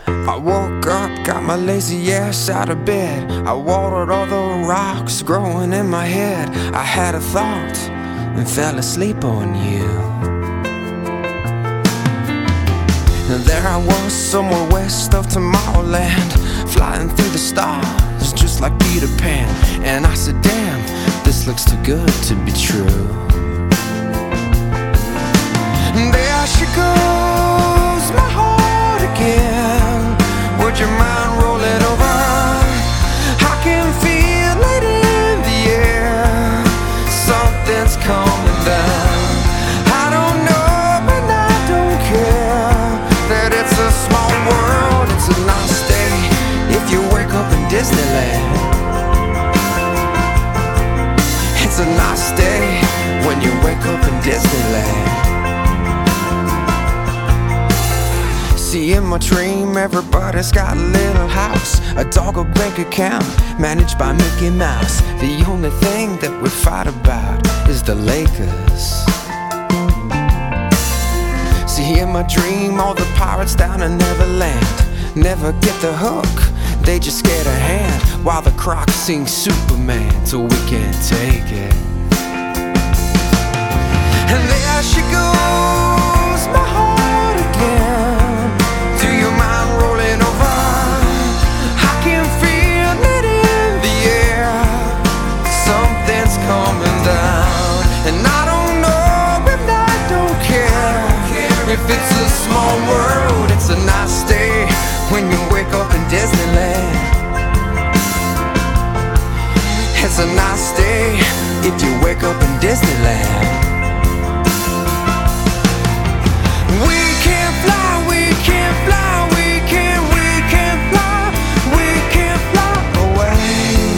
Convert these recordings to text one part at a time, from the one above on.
I woke up, got my lazy ass out of bed. I watered all the rocks growing in my head. I had a thought and fell asleep on you. And there I was, somewhere west of Tomorrowland, flying through the stars just like Peter Pan. And I said, damn, this looks too good to be true. And there she goes, my heart again. Would you mind rolling over? I can feel it in the air. Something's coming down. I don't know and I don't care that it's a small world. It's a nice day if you wake up in Disneyland. It's a nice day when you wake up in Disneyland. See, in my dream, everybody's got a little house, a dog, a bank account, managed by Mickey Mouse. The only thing that we fight about is the Lakers. See, in my dream, all the pirates down in Neverland never get the hook, they just get a hand, while the Crocs sing Superman till we can't take it. And there she goes, my heart again. Do you mind rolling over? I can feel it in the air. Something's coming down, and I don't know and I don't care if it's a small world. It's a nice day when you wake up in Disneyland. It's a nice day if you wake up in Disneyland. We can fly, we can fly, we can fly, we can fly away.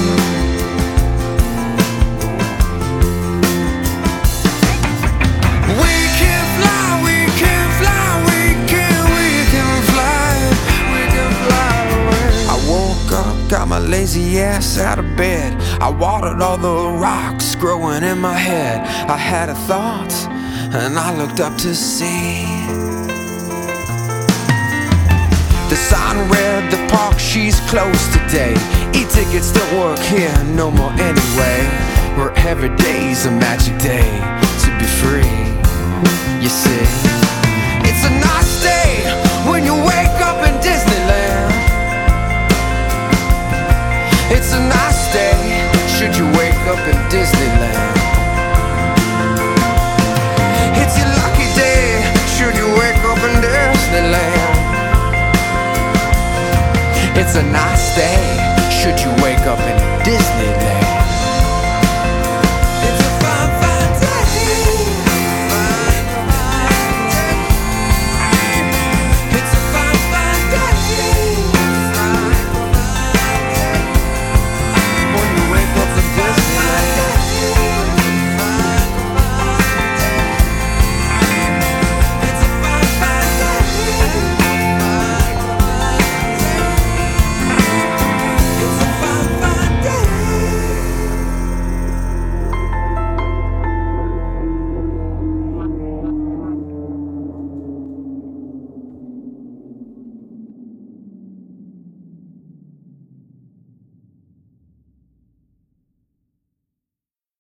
We can fly, we can fly, we can fly away. I woke up, got my lazy ass out of bed. I watered all the rocks growing in my head. I had a thought and I looked up to see the sign read, the park, she's closed today. E-tickets don't work here no more anyway. Where every day's a magic day to be free. You see, it's a nice day when you wake up in Disneyland. It's a nice day should you wake up in Disneyland. It's your lucky day should you wake up in Disneyland. It's a nice day should you wake up in Disneyland.